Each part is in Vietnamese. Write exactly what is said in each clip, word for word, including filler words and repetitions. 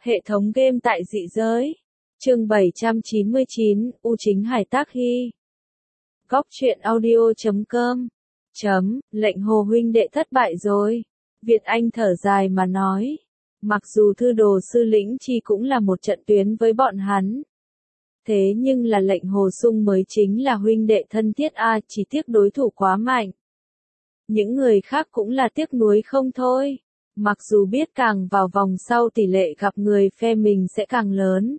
Hệ thống game tại dị giới. Chương bảy trăm chín mươi chín, U Chính Hải Tác Hy. Góc truyện audio chấm com. Chấm, lệnh Hồ huynh đệ thất bại rồi. Việt Anh thở dài mà nói. Mặc dù thư đồ sư lĩnh chi cũng là một trận tuyến với bọn hắn. Thế nhưng là lệnh Hồ Sung mới chính là huynh đệ thân thiết a, chỉ tiếc đối thủ quá mạnh. Những người khác cũng là tiếc nuối không thôi. Mặc dù biết càng vào vòng sau tỷ lệ gặp người phe mình sẽ càng lớn.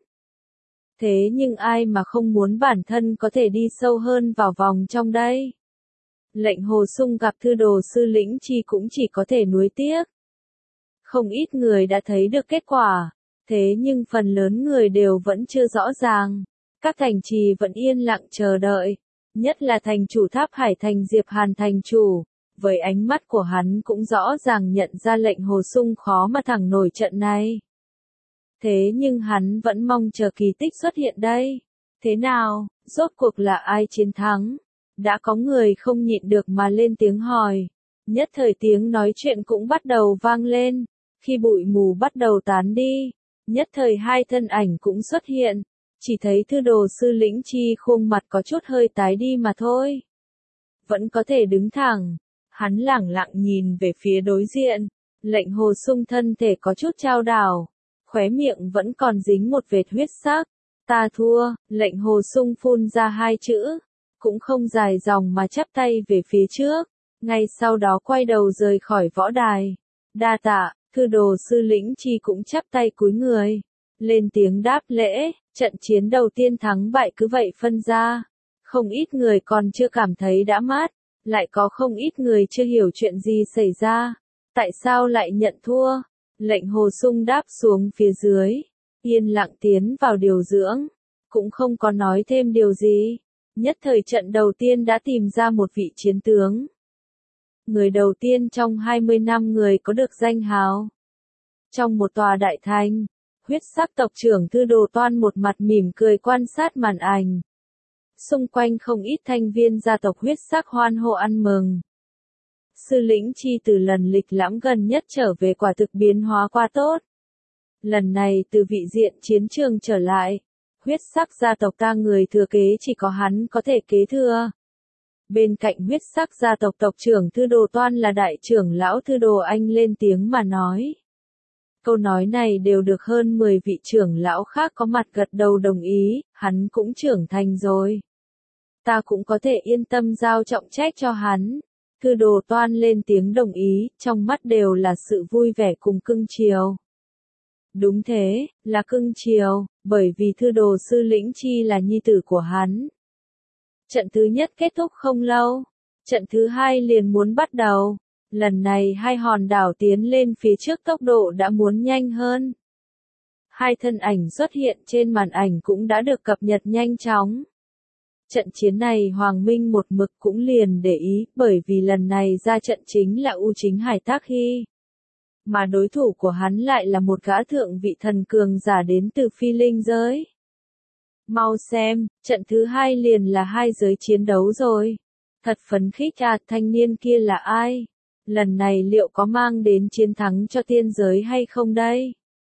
Thế nhưng ai mà không muốn bản thân có thể đi sâu hơn vào vòng trong đây. Lệnh Hồ Sung gặp thư đồ sư lĩnh chi cũng chỉ có thể nuối tiếc. Không ít người đã thấy được kết quả, thế nhưng phần lớn người đều vẫn chưa rõ ràng. Các thành trì vẫn yên lặng chờ đợi, nhất là thành chủ Tháp Hải Thành Diệp Hàn thành chủ. Với ánh mắt của hắn cũng rõ ràng nhận ra lệnh Hồ Sung khó mà thẳng nổi trận này. Thế nhưng hắn vẫn mong chờ kỳ tích xuất hiện đây. Thế nào, rốt cuộc là ai chiến thắng? Đã có người không nhịn được mà lên tiếng hỏi. Nhất thời tiếng nói chuyện cũng bắt đầu vang lên. Khi bụi mù bắt đầu tán đi, nhất thời hai thân ảnh cũng xuất hiện. Chỉ thấy thư đồ sư lĩnh chi khuôn mặt có chút hơi tái đi mà thôi. Vẫn có thể đứng thẳng. Hắn lẳng lặng nhìn về phía đối diện, lệnh Hồ Sung thân thể có chút chao đảo, khóe miệng vẫn còn dính một vệt huyết sắc. Ta thua, lệnh Hồ Sung phun ra hai chữ, cũng không dài dòng mà chắp tay về phía trước, ngay sau đó quay đầu rời khỏi võ đài. Đa tạ, thư đồ sư lĩnh chi cũng chắp tay cúi người, lên tiếng đáp lễ, trận chiến đầu tiên thắng bại cứ vậy phân ra. Không ít người còn chưa cảm thấy đã mát. Lại có không ít người chưa hiểu chuyện gì xảy ra. Tại sao lại nhận thua? Lệnh Hồ Sung đáp xuống phía dưới. Yên lặng tiến vào điều dưỡng. Cũng không có nói thêm điều gì. Nhất thời trận đầu tiên đã tìm ra một vị chiến tướng. Người đầu tiên trong hai mươi năm người có được danh hào. Trong một tòa đại thành, huyết sắc tộc trưởng Thư Đồ Toan một mặt mỉm cười quan sát màn ảnh. Xung quanh không ít thành viên gia tộc huyết sắc hoan hô ăn mừng. Sư lĩnh chi từ lần lịch lãm gần nhất trở về quả thực biến hóa quá tốt. Lần này từ vị diện chiến trường trở lại, huyết sắc gia tộc ta người thừa kế chỉ có hắn có thể kế thừa. Bên cạnh huyết sắc gia tộc tộc trưởng Thư Đồ Toan là đại trưởng lão Thư Đồ Anh lên tiếng mà nói. Câu nói này đều được hơn mười vị trưởng lão khác có mặt gật đầu đồng ý, hắn cũng trưởng thành rồi. Ta cũng có thể yên tâm giao trọng trách cho hắn. Thư Đồ Toan lên tiếng đồng ý, trong mắt đều là sự vui vẻ cùng cưng chiều. Đúng thế, là cưng chiều, bởi vì thư đồ sư lĩnh chi là nhi tử của hắn. Trận thứ nhất kết thúc không lâu, trận thứ hai liền muốn bắt đầu. Lần này hai hòn đảo tiến lên phía trước tốc độ đã muốn nhanh hơn. Hai thân ảnh xuất hiện trên màn ảnh cũng đã được cập nhật nhanh chóng. Trận chiến này Hoàng Minh một mực cũng liền để ý, bởi vì lần này ra trận chính là U Chính Hải Tác Hy. Mà đối thủ của hắn lại là một gã thượng vị thần cường giả đến từ phi linh giới. Mau xem, trận thứ hai liền là hai giới chiến đấu rồi. Thật phấn khích à, thanh niên kia là ai? Lần này liệu có mang đến chiến thắng cho tiên giới hay không đây?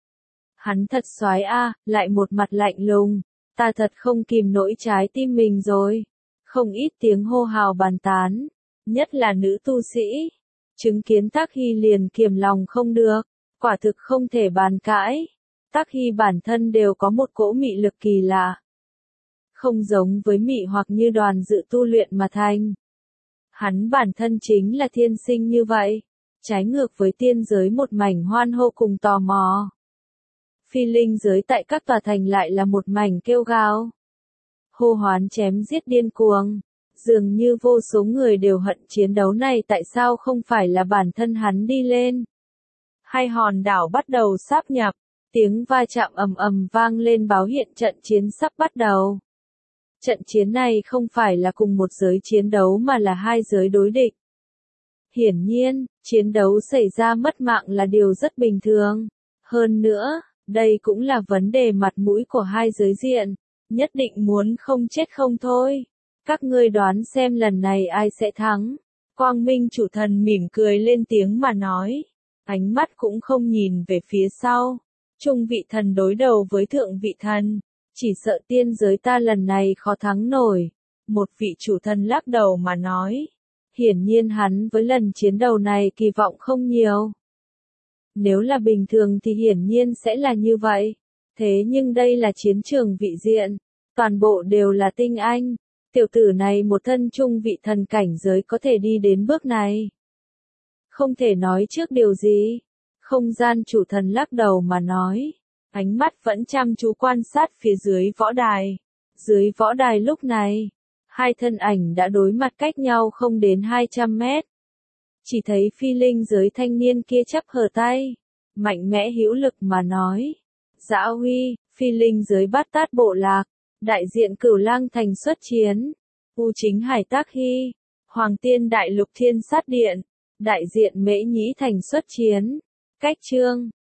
Hắn thật soái a, lại một mặt lạnh lùng. Ta thật không kìm nổi trái tim mình rồi. Không ít tiếng hô hào bàn tán. Nhất là nữ tu sĩ. Chứng kiến Tác Hy liền kiềm lòng không được. Quả thực không thể bàn cãi. Tác Hy bản thân đều có một cỗ mị lực kỳ lạ. Không giống với mị hoặc như đoàn dự tu luyện mà thành. Hắn bản thân chính là thiên sinh như vậy. Trái ngược với tiên giới một mảnh hoan hô cùng tò mò. Phi linh giới tại các tòa thành lại là một mảnh kêu gào. Hô hoán chém giết điên cuồng. Dường như vô số người đều hận chiến đấu này tại sao không phải là bản thân hắn đi lên. Hai hòn đảo bắt đầu sáp nhập. Tiếng va chạm ầm ầm vang lên báo hiện trận chiến sắp bắt đầu. Trận chiến này không phải là cùng một giới chiến đấu mà là hai giới đối địch. Hiển nhiên, chiến đấu xảy ra mất mạng là điều rất bình thường. Hơn nữa, đây cũng là vấn đề mặt mũi của hai giới diện, nhất định muốn không chết không thôi. Các ngươi đoán xem lần này ai sẽ thắng. Quang Minh chủ thần mỉm cười lên tiếng mà nói. Ánh mắt cũng không nhìn về phía sau. Trung vị thần đối đầu với thượng vị thần, chỉ sợ tiên giới ta lần này khó thắng nổi. Một vị chủ thần lắc đầu mà nói. Hiển nhiên hắn với lần chiến đầu này kỳ vọng không nhiều. Nếu là bình thường thì hiển nhiên sẽ là như vậy. Thế nhưng đây là chiến trường vị diện. Toàn bộ đều là tinh anh. Tiểu tử này một thân trung vị thần cảnh giới có thể đi đến bước này. Không thể nói trước điều gì. Không gian chủ thần lắc đầu mà nói. Ánh mắt vẫn chăm chú quan sát phía dưới võ đài. Dưới võ đài lúc này, hai thân ảnh đã đối mặt cách nhau không đến hai trăm mét. Chỉ thấy phi linh giới thanh niên kia chắp hờ tay, mạnh mẽ hữu lực mà nói. Dã Huy, phi linh giới bát tát bộ lạc, đại diện Cửu Lang thành xuất chiến. U Chính Hải Tác Hy, Hoàng Tiên Đại Lục Thiên Sát Điện, đại diện Mễ Nhĩ thành xuất chiến. Cách chương